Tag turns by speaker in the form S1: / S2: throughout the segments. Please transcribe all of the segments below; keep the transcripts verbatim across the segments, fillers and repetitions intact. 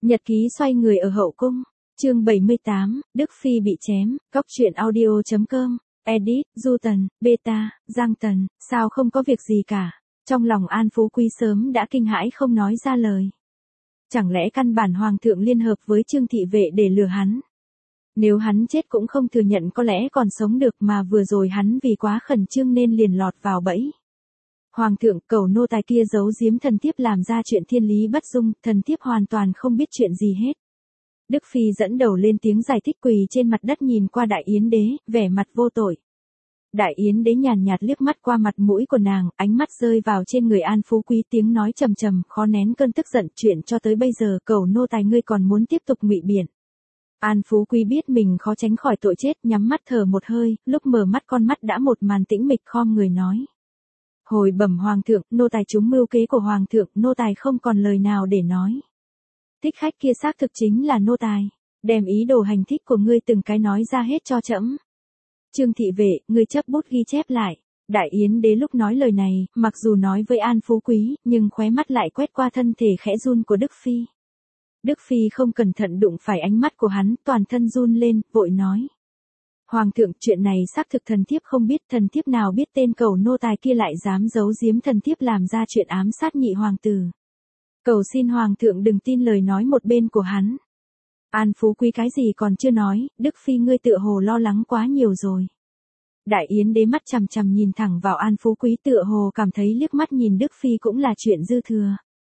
S1: Nhật ký xoay người ở hậu cung, chương bảy mươi tám, Đức Phi bị chém, góc truyện audio chấm com, edit, Du Tần, Beta, Giang Tần, sao không có việc gì cả. Trong lòng An Phú Quý sớm đã kinh hãi không nói ra lời. Chẳng lẽ căn bản hoàng thượng liên hợp với Trương thị vệ để lừa hắn? Nếu hắn chết cũng không thừa nhận có lẽ còn sống được, mà vừa rồi hắn vì quá khẩn trương nên liền lọt vào bẫy. Hoàng thượng, cầu nô tài kia giấu giếm thần thiếp làm ra chuyện thiên lý bất dung, thần thiếp hoàn toàn không biết chuyện gì hết. Đức Phi dẫn đầu lên tiếng giải thích, quỳ trên mặt đất nhìn qua Đại Yến đế, vẻ mặt vô tội. Đại Yến đế nhàn nhạt liếc mắt qua mặt mũi của nàng, ánh mắt rơi vào trên người An Phú Quý, tiếng nói trầm trầm, khó nén cơn tức giận, chuyện cho tới bây giờ cầu nô tài ngươi còn muốn tiếp tục ngụy biện. An Phú Quý biết mình khó tránh khỏi tội chết, nhắm mắt thở một hơi, lúc mở mắt con mắt đã một màn tĩnh mịch, khom người nói. Hồi bẩm hoàng thượng, nô tài trúng mưu kế của hoàng thượng, nô tài không còn lời nào để nói. Thích khách kia xác thực chính là nô tài, đem ý đồ hành thích của ngươi từng cái nói ra hết cho trẫm. Trương thị vệ, ngươi chấp bút ghi chép lại. Đại Yến đế lúc nói lời này, mặc dù nói với An Phú Quý, nhưng khóe mắt lại quét qua thân thể khẽ run của Đức Phi. Đức Phi không cẩn thận đụng phải ánh mắt của hắn, toàn thân run lên, vội nói. Hoàng thượng, chuyện này xác thực thần thiếp không biết, thần thiếp nào biết tên cầu nô tài kia lại dám giấu giếm thần thiếp làm ra chuyện ám sát nhị hoàng tử. Cầu xin hoàng thượng đừng tin lời nói một bên của hắn. An Phú Quý cái gì còn chưa nói, Đức Phi ngươi tựa hồ lo lắng quá nhiều rồi. Đại Yến đế mắt chằm chằm nhìn thẳng vào An Phú Quý, tựa hồ cảm thấy liếc mắt nhìn Đức Phi cũng là chuyện dư thừa.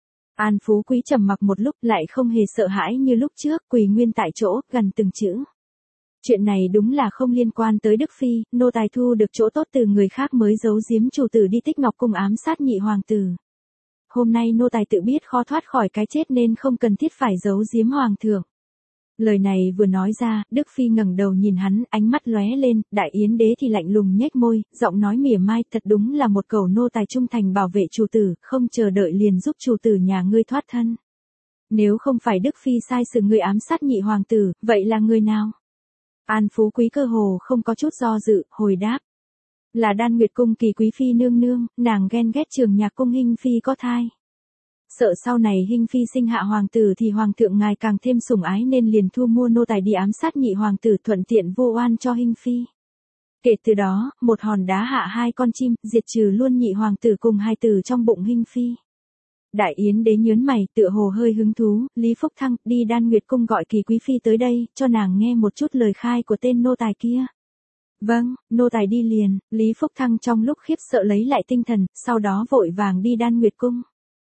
S1: An Phú Quý trầm mặc một lúc, lại không hề sợ hãi như lúc trước, quỳ nguyên tại chỗ, gần từng chữ. Chuyện này đúng là không liên quan tới Đức Phi, nô tài thu được chỗ tốt từ người khác mới giấu giếm chủ tử đi Tích Ngọc cung ám sát nhị hoàng tử. Hôm nay nô tài tự biết khó thoát khỏi cái chết nên không cần thiết phải giấu giếm hoàng thượng. Lời này vừa nói ra, Đức Phi ngẩng đầu nhìn hắn, ánh mắt lóe lên, Đại Yến đế thì lạnh lùng nhếch môi, giọng nói mỉa mai, thật đúng là một cầu nô tài trung thành bảo vệ chủ tử, không chờ đợi liền giúp chủ tử nhà ngươi thoát thân. Nếu không phải Đức Phi sai sử ngươi ám sát nhị hoàng tử, vậy là người nào? An Phú Quý cơ hồ không có chút do dự, hồi đáp. Là Đan Nguyệt cung Kỳ quý phi nương nương, nàng ghen ghét Trường Nhạc cung Hinh phi có thai. Sợ sau này Hinh phi sinh hạ hoàng tử thì hoàng thượng ngài càng thêm sủng ái nên liền thu mua nô tài đi ám sát nhị hoàng tử, thuận tiện vô oan cho Hinh phi. Kể từ đó, một hòn đá hạ hai con chim, diệt trừ luôn nhị hoàng tử cùng hai tử trong bụng Hinh phi. Đại Yến đế nhớn mày, tựa hồ hơi hứng thú, Lý Phúc Thăng, đi Đan Nguyệt cung gọi Kỳ quý phi tới đây, cho nàng nghe một chút lời khai của tên nô tài kia. Vâng, nô tài đi liền. Lý Phúc Thăng trong lúc khiếp sợ lấy lại tinh thần, sau đó vội vàng đi Đan Nguyệt cung.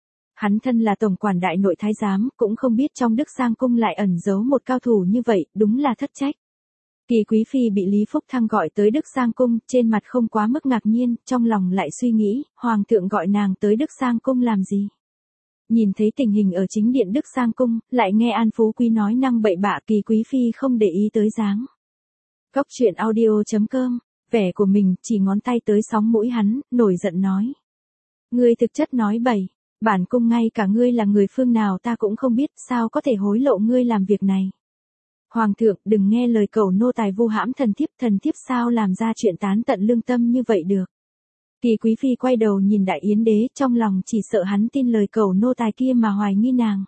S1: Hắn thân là tổng quản đại nội thái giám, cũng không biết trong Đức Giang cung lại ẩn giấu một cao thủ như vậy, đúng là thất trách. Kỳ quý phi bị Lý Phúc Thăng gọi tới Đức Giang cung, trên mặt không quá mức ngạc nhiên, trong lòng lại suy nghĩ, hoàng thượng gọi nàng tới Đức Giang cung làm gì? Nhìn thấy tình hình ở chính điện Đức Giang cung, lại nghe An Phú Quý nói năng bậy bạ, Kỳ quý phi không để ý tới dáng. Góc truyện audio chấm com, vẻ của mình chỉ ngón tay tới sóng mũi hắn, nổi giận nói. Ngươi thực chất nói bậy, bản cung ngay cả ngươi là người phương nào ta cũng không biết, sao có thể hối lộ ngươi làm việc này. Hoàng thượng, đừng nghe lời cầu nô tài vu hãm thần thiếp, thần thiếp sao làm ra chuyện tán tận lương tâm như vậy được. Kỳ quý phi quay đầu nhìn Đại Yến đế, trong lòng chỉ sợ hắn tin lời cầu nô tài kia mà hoài nghi nàng.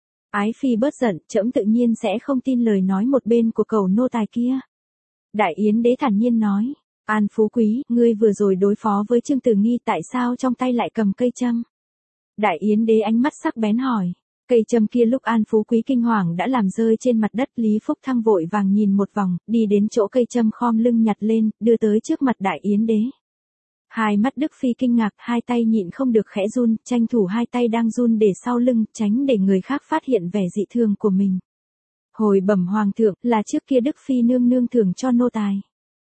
S1: Ái phi bớt giận, trẫm tự nhiên sẽ không tin lời nói một bên của cầu nô tài kia. Đại Yến đế thản nhiên nói, An Phú Quý, ngươi vừa rồi đối phó với Trương Tử Nghi tại sao trong tay lại cầm cây châm? Đại Yến đế ánh mắt sắc bén hỏi, cây châm kia lúc An Phú Quý kinh hoàng đã làm rơi trên mặt đất. Lý Phúc Thăng vội vàng nhìn một vòng, đi đến chỗ cây châm khom lưng nhặt lên, đưa tới trước mặt Đại Yến đế. Hai mắt Đức Phi kinh ngạc, hai tay nhịn không được khẽ run, tranh thủ hai tay đang run để sau lưng, tránh để người khác phát hiện vẻ dị thường của mình. Hồi bẩm hoàng thượng, là trước kia Đức Phi nương nương thưởng cho nô tài.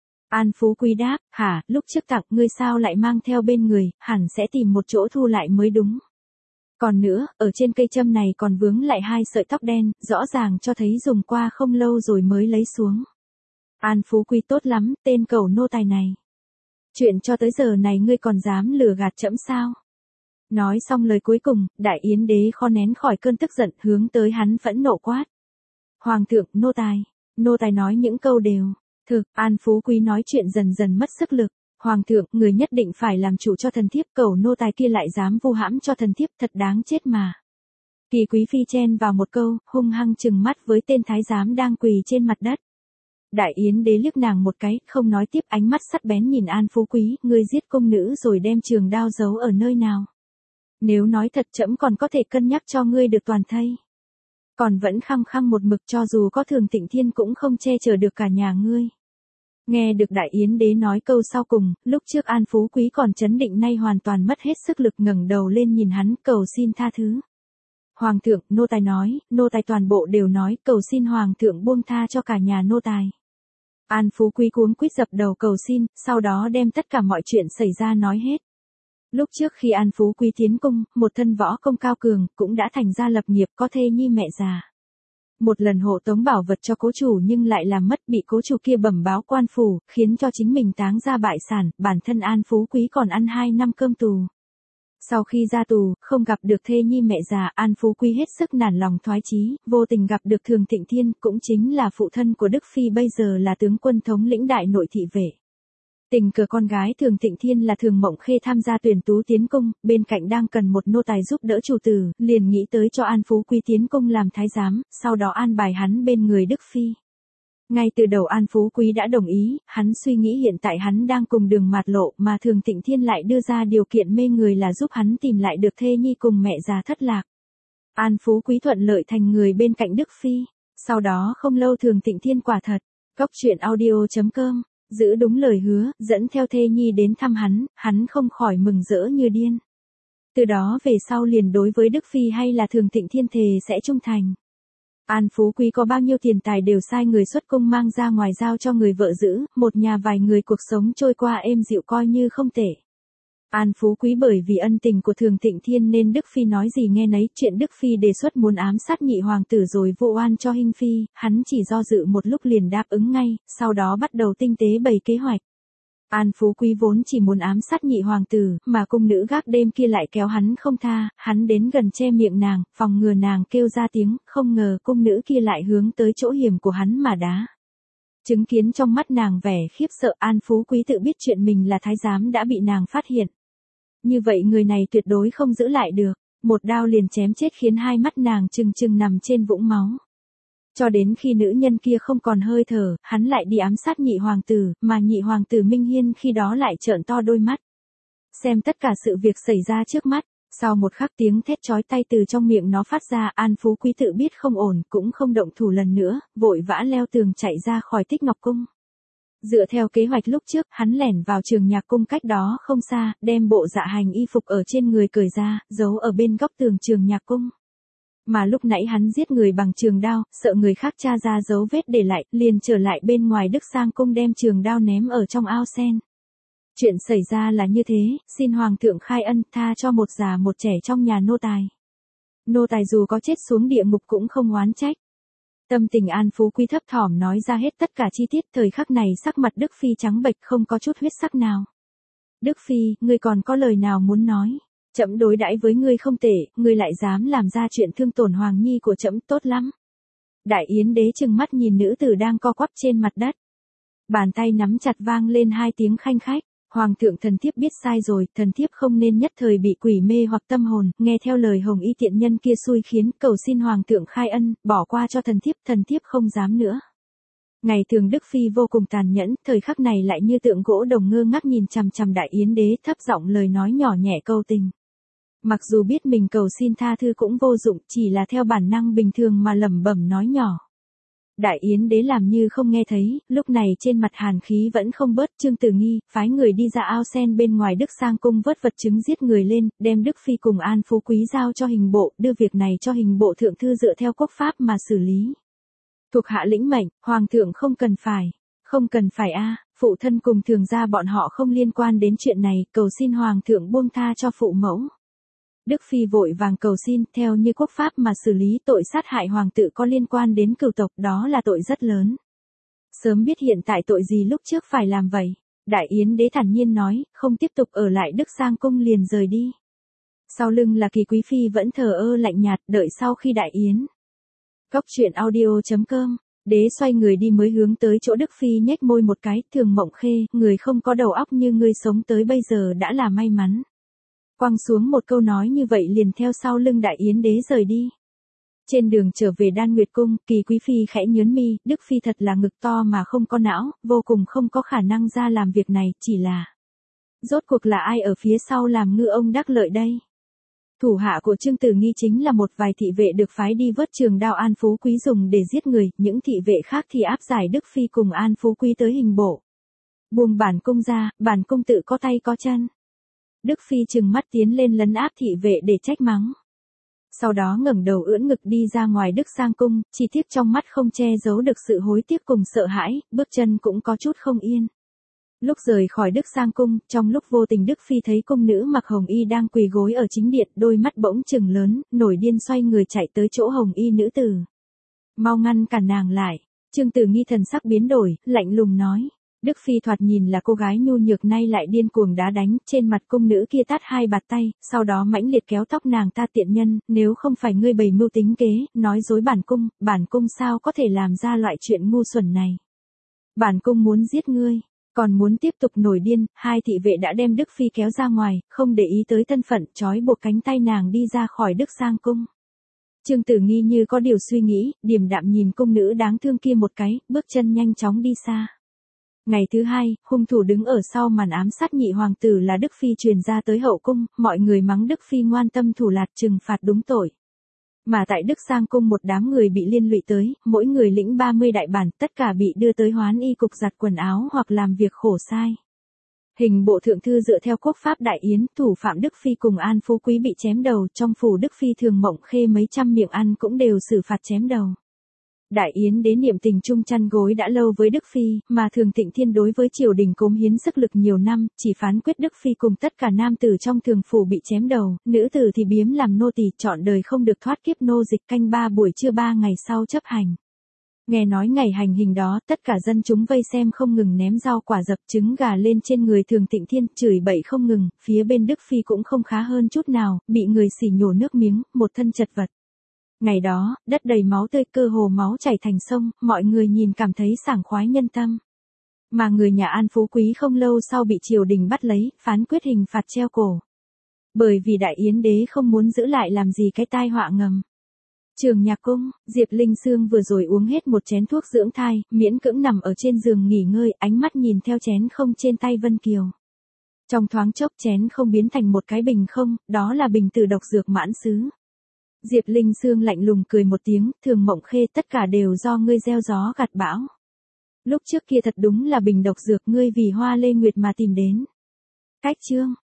S1: An Phú Quý đáp, hả, lúc trước tặng ngươi sao lại mang theo bên người, hẳn sẽ tìm một chỗ thu lại mới đúng. Còn nữa, ở trên cây châm này còn vướng lại hai sợi tóc đen, rõ ràng cho thấy dùng qua không lâu rồi mới lấy xuống. An Phú Quý tốt lắm, tên cầu nô tài này. Chuyện cho tới giờ này ngươi còn dám lừa gạt trẫm sao? Nói xong lời cuối cùng, Đại Yến đế khó nén khỏi cơn tức giận, hướng tới hắn phẫn nộ quát. Hoàng thượng, nô tài. Nô tài nói những câu đều. Thực, An Phú Quý nói chuyện dần dần mất sức lực. Hoàng thượng, người nhất định phải làm chủ cho thần thiếp, cầu nô tài kia lại dám vu hãm cho thần thiếp, thật đáng chết mà. Kỳ quý phi chen vào một câu, hung hăng trừng mắt với tên thái giám đang quỳ trên mặt đất. Đại yến đế liếc nàng một cái, không nói tiếp, ánh mắt sắc bén nhìn An Phú Quý, ngươi giết công nữ rồi đem trường đao giấu ở nơi nào? Nếu nói thật trẫm còn có thể cân nhắc cho ngươi được toàn thây. Còn vẫn khăng khăng một mực, cho dù có Thường Tịnh Thiên cũng không che chở được cả nhà ngươi. Nghe được đại yến đế nói câu sau cùng, lúc trước An Phú Quý còn chấn định nay hoàn toàn mất hết sức lực, ngẩng đầu lên nhìn hắn, cầu xin tha thứ. Hoàng thượng, nô tài nói, nô tài toàn bộ đều nói, cầu xin hoàng thượng buông tha cho cả nhà nô tài. An Phú Quý cuống quýt dập đầu cầu xin, sau đó đem tất cả mọi chuyện xảy ra nói hết. Lúc trước khi An Phú Quý tiến cung, một thân võ công cao cường, cũng đã thành ra lập nghiệp, có thê nhi mẹ già. Một lần hộ tống bảo vật cho cố chủ nhưng lại làm mất, bị cố chủ kia bẩm báo quan phủ, khiến cho chính mình táng ra bại sản, bản thân An Phú Quý còn ăn hai năm cơm tù. Sau khi ra tù, không gặp được thê nhi mẹ già, An Phú Quý hết sức nản lòng thoái chí, vô tình gặp được Thường Tịnh Thiên, cũng chính là phụ thân của Đức Phi bây giờ là tướng quân thống lĩnh đại nội thị vệ. Tình cờ con gái Thường Tịnh Thiên là Thường Mộng Khê tham gia tuyển tú tiến cung, bên cạnh đang cần một nô tài giúp đỡ chủ tử, liền nghĩ tới cho An Phú Quý tiến cung làm thái giám, sau đó an bài hắn bên người Đức Phi. Ngay từ đầu An Phú Quý đã đồng ý, hắn suy nghĩ hiện tại hắn đang cùng đường mạt lộ mà Thường Tịnh Thiên lại đưa ra điều kiện mê người là giúp hắn tìm lại được thê nhi cùng mẹ già thất lạc. An Phú Quý thuận lợi thành người bên cạnh Đức Phi. Sau đó không lâu Thường Tịnh Thiên quả thật, cốc truyện audio chấm com, giữ đúng lời hứa, dẫn theo thê nhi đến thăm hắn, hắn không khỏi mừng rỡ như điên. Từ đó về sau liền đối với Đức Phi hay là Thường Tịnh Thiên thề sẽ trung thành. An Phú Quý có bao nhiêu tiền tài đều sai người xuất cung mang ra ngoài giao cho người vợ giữ, một nhà vài người cuộc sống trôi qua êm dịu coi như không tệ. An Phú Quý bởi vì ân tình của Thường Tịnh Thiên nên Đức Phi nói gì nghe nấy, chuyện Đức Phi đề xuất muốn ám sát nhị hoàng tử rồi vụ oan cho Hinh Phi, hắn chỉ do dự một lúc liền đáp ứng ngay, sau đó bắt đầu tinh tế bày kế hoạch. An Phú Quý vốn chỉ muốn ám sát nhị hoàng tử, mà cung nữ gác đêm kia lại kéo hắn không tha, hắn đến gần che miệng nàng, phòng ngừa nàng kêu ra tiếng, không ngờ cung nữ kia lại hướng tới chỗ hiểm của hắn mà đá. Chứng kiến trong mắt nàng vẻ khiếp sợ, An Phú Quý tự biết chuyện mình là thái giám đã bị nàng phát hiện. Như vậy người này tuyệt đối không giữ lại được, một đao liền chém chết khiến hai mắt nàng trừng trừng nằm trên vũng máu. Cho đến khi nữ nhân kia không còn hơi thở, hắn lại đi ám sát nhị hoàng tử, mà nhị hoàng tử Minh Hiên khi đó lại trợn to đôi mắt. Xem tất cả sự việc xảy ra trước mắt, sau một khắc tiếng thét chói tai từ trong miệng nó phát ra, An Phú Quý tự biết không ổn, cũng không động thủ lần nữa, vội vã leo tường chạy ra khỏi Tích Ngọc Cung. Dựa theo kế hoạch lúc trước, hắn lẻn vào Trường Nhạc Cung cách đó không xa, đem bộ dạ hành y phục ở trên người cởi ra, giấu ở bên góc tường Trường Nhạc Cung. Mà lúc nãy hắn giết người bằng trường đao, sợ người khác tra ra dấu vết để lại, liền trở lại bên ngoài Đức Sang Cung đem trường đao ném ở trong ao sen. Chuyện xảy ra là như thế, xin Hoàng thượng khai ân tha cho một già một trẻ trong nhà nô tài. Nô tài dù có chết xuống địa ngục cũng không oán trách. Tâm tình An Phú Quý thấp thỏm nói ra hết tất cả chi tiết, thời khắc này sắc mặt Đức Phi trắng bệch không có chút huyết sắc nào. Đức Phi, ngươi còn có lời nào muốn nói? Trẫm đối đãi với ngươi không tệ, ngươi lại dám làm ra chuyện thương tổn hoàng nhi của trẫm, tốt lắm. Đại yến đế trừng mắt nhìn nữ tử đang co quắp trên mặt đất. Bàn tay nắm chặt vang lên hai tiếng khanh khách. Hoàng thượng, thần thiếp biết sai rồi, thần thiếp không nên nhất thời bị quỷ mê hoặc tâm hồn, nghe theo lời hồng y tiện nhân kia xui khiến, cầu xin hoàng thượng khai ân, bỏ qua cho thần thiếp, thần thiếp không dám nữa. Ngày thường Đức Phi vô cùng tàn nhẫn, thời khắc này lại như tượng gỗ đồng ngơ ngác nhìn chằm chằm đại yến đế, thấp giọng lời nói nhỏ nhẹ câu tình. Mặc dù biết mình cầu xin tha thứ cũng vô dụng, chỉ là theo bản năng bình thường mà lẩm bẩm nói nhỏ. Đại yến đế làm như không nghe thấy, lúc này trên mặt hàn khí vẫn không bớt. Trương Tử Nghi phái người đi ra ao sen bên ngoài Đức Sang Cung vớt vật chứng giết người lên, đem Đức Phi cùng An Phú Quý giao cho hình bộ, đưa việc này cho hình bộ thượng thư dựa theo quốc pháp mà xử lý. Thuộc hạ lĩnh mệnh, hoàng thượng không cần phải, không cần phải a, phụ thân cùng thường gia bọn họ không liên quan đến chuyện này, cầu xin hoàng thượng buông tha cho phụ mẫu. Đức Phi vội vàng cầu xin, theo như quốc pháp mà xử lý, tội sát hại hoàng tử có liên quan đến cửu tộc, đó là tội rất lớn. Sớm biết hiện tại tội gì lúc trước phải làm vậy. Đại yến đế thản nhiên nói, không tiếp tục ở lại Đức Sang Cung liền rời đi. Sau lưng là Kỳ Quý Phi vẫn thờ ơ lạnh nhạt, đợi sau khi đại yến. Cốc truyện audio chấm com, đế xoay người đi mới hướng tới chỗ Đức Phi nhếch môi một cái, Thường Mộng Khê, người không có đầu óc như ngươi sống tới bây giờ đã là may mắn. Quăng xuống một câu nói như vậy liền theo sau lưng đại yến đế rời đi. Trên đường trở về Đan Nguyệt Cung, Kỳ Quý Phi khẽ nhớn mi, Đức Phi thật là ngực to mà không có não, vô cùng không có khả năng ra làm việc này, chỉ là... Rốt cuộc là ai ở phía sau làm ngư ông đắc lợi đây? Thủ hạ của Trương Tử Nghi chính là một vài thị vệ được phái đi vớt trường đao An Phú Quý dùng để giết người, những thị vệ khác thì áp giải Đức Phi cùng An Phú Quý tới hình bộ. Buông bản cung ra, bản cung tự có tay có chân. Đức Phi trừng mắt tiến lên lấn áp thị vệ để trách mắng. Sau đó ngẩng đầu ưỡn ngực đi ra ngoài Đức Sang Cung, chỉ tiếc trong mắt không che giấu được sự hối tiếc cùng sợ hãi, bước chân cũng có chút không yên. Lúc rời khỏi Đức Sang Cung, trong lúc vô tình Đức Phi thấy cung nữ mặc hồng y đang quỳ gối ở chính điện, đôi mắt bỗng trừng lớn, nổi điên xoay người chạy tới chỗ hồng y nữ tử. Mau ngăn cản nàng lại. Trương Tử Nghi thần sắc biến đổi, lạnh lùng nói. Đức Phi thoạt nhìn là cô gái nhu nhược nay lại điên cuồng đá đánh, trên mặt cung nữ kia tát hai bạt tay, sau đó mãnh liệt kéo tóc nàng ta tiện nhân, nếu không phải ngươi bày mưu tính kế, nói dối bản cung, bản cung sao có thể làm ra loại chuyện ngu xuẩn này. Bản cung muốn giết ngươi. Còn muốn tiếp tục nổi điên, hai thị vệ đã đem Đức Phi kéo ra ngoài, không để ý tới thân phận, trói buộc cánh tay nàng đi ra khỏi Đức Sang Cung. Trương Tử Nghi như có điều suy nghĩ, điềm đạm nhìn cung nữ đáng thương kia một cái, bước chân nhanh chóng đi xa. Ngày thứ hai, hung thủ đứng ở sau màn ám sát nhị hoàng tử là Đức Phi truyền ra tới hậu cung, mọi người mắng Đức Phi ngoan tâm thủ lạt trừng phạt đúng tội. Mà tại Đức Sang Cung một đám người bị liên lụy tới, mỗi người lĩnh ba mươi đại bản, tất cả bị đưa tới hoán y cục giặt quần áo hoặc làm việc khổ sai. Hình bộ thượng thư dựa theo quốc pháp đại yến, thủ phạm Đức Phi cùng An Phú Quý bị chém đầu, trong phủ Đức Phi Thường Mộng Khê mấy trăm miệng ăn cũng đều xử phạt chém đầu. Đại yến đến niệm tình chung chăn gối đã lâu với Đức Phi, mà Thường Thịnh Thiên đối với triều đình cống hiến sức lực nhiều năm, chỉ phán quyết Đức Phi cùng tất cả nam tử trong thường phủ bị chém đầu, nữ tử thì biếm làm nô tỳ, chọn đời không được thoát kiếp nô dịch, canh ba buổi trưa ba ngày sau chấp hành. Nghe nói ngày hành hình đó, tất cả dân chúng vây xem không ngừng ném rau quả dập trứng gà lên trên người Thường Thịnh Thiên, chửi bậy không ngừng, phía bên Đức Phi cũng không khá hơn chút nào, bị người xỉ nhổ nước miếng, một thân chật vật. Ngày đó, đất đầy máu tươi, cơ hồ máu chảy thành sông, mọi người nhìn cảm thấy sảng khoái nhân tâm. Mà người nhà An Phú Quý không lâu sau bị triều đình bắt lấy, phán quyết hình phạt treo cổ. Bởi vì Đại Yến đế không muốn giữ lại làm gì cái tai họa ngầm. Trường Nhạc Cung, Diệp Linh Sương vừa rồi uống hết một chén thuốc dưỡng thai, miễn cưỡng nằm ở trên giường nghỉ ngơi, ánh mắt nhìn theo chén không trên tay Vân Kiều. Trong thoáng chốc chén không biến thành một cái bình không, đó là bình tử độc dược mãn sứ. Diệp Linh Sương lạnh lùng cười một tiếng, Thường Mộng Khê, tất cả đều do ngươi gieo gió gặt bão. Lúc trước kia thật đúng là bình độc dược, ngươi vì Hoa Lê Nguyệt mà tìm đến. Cách chương.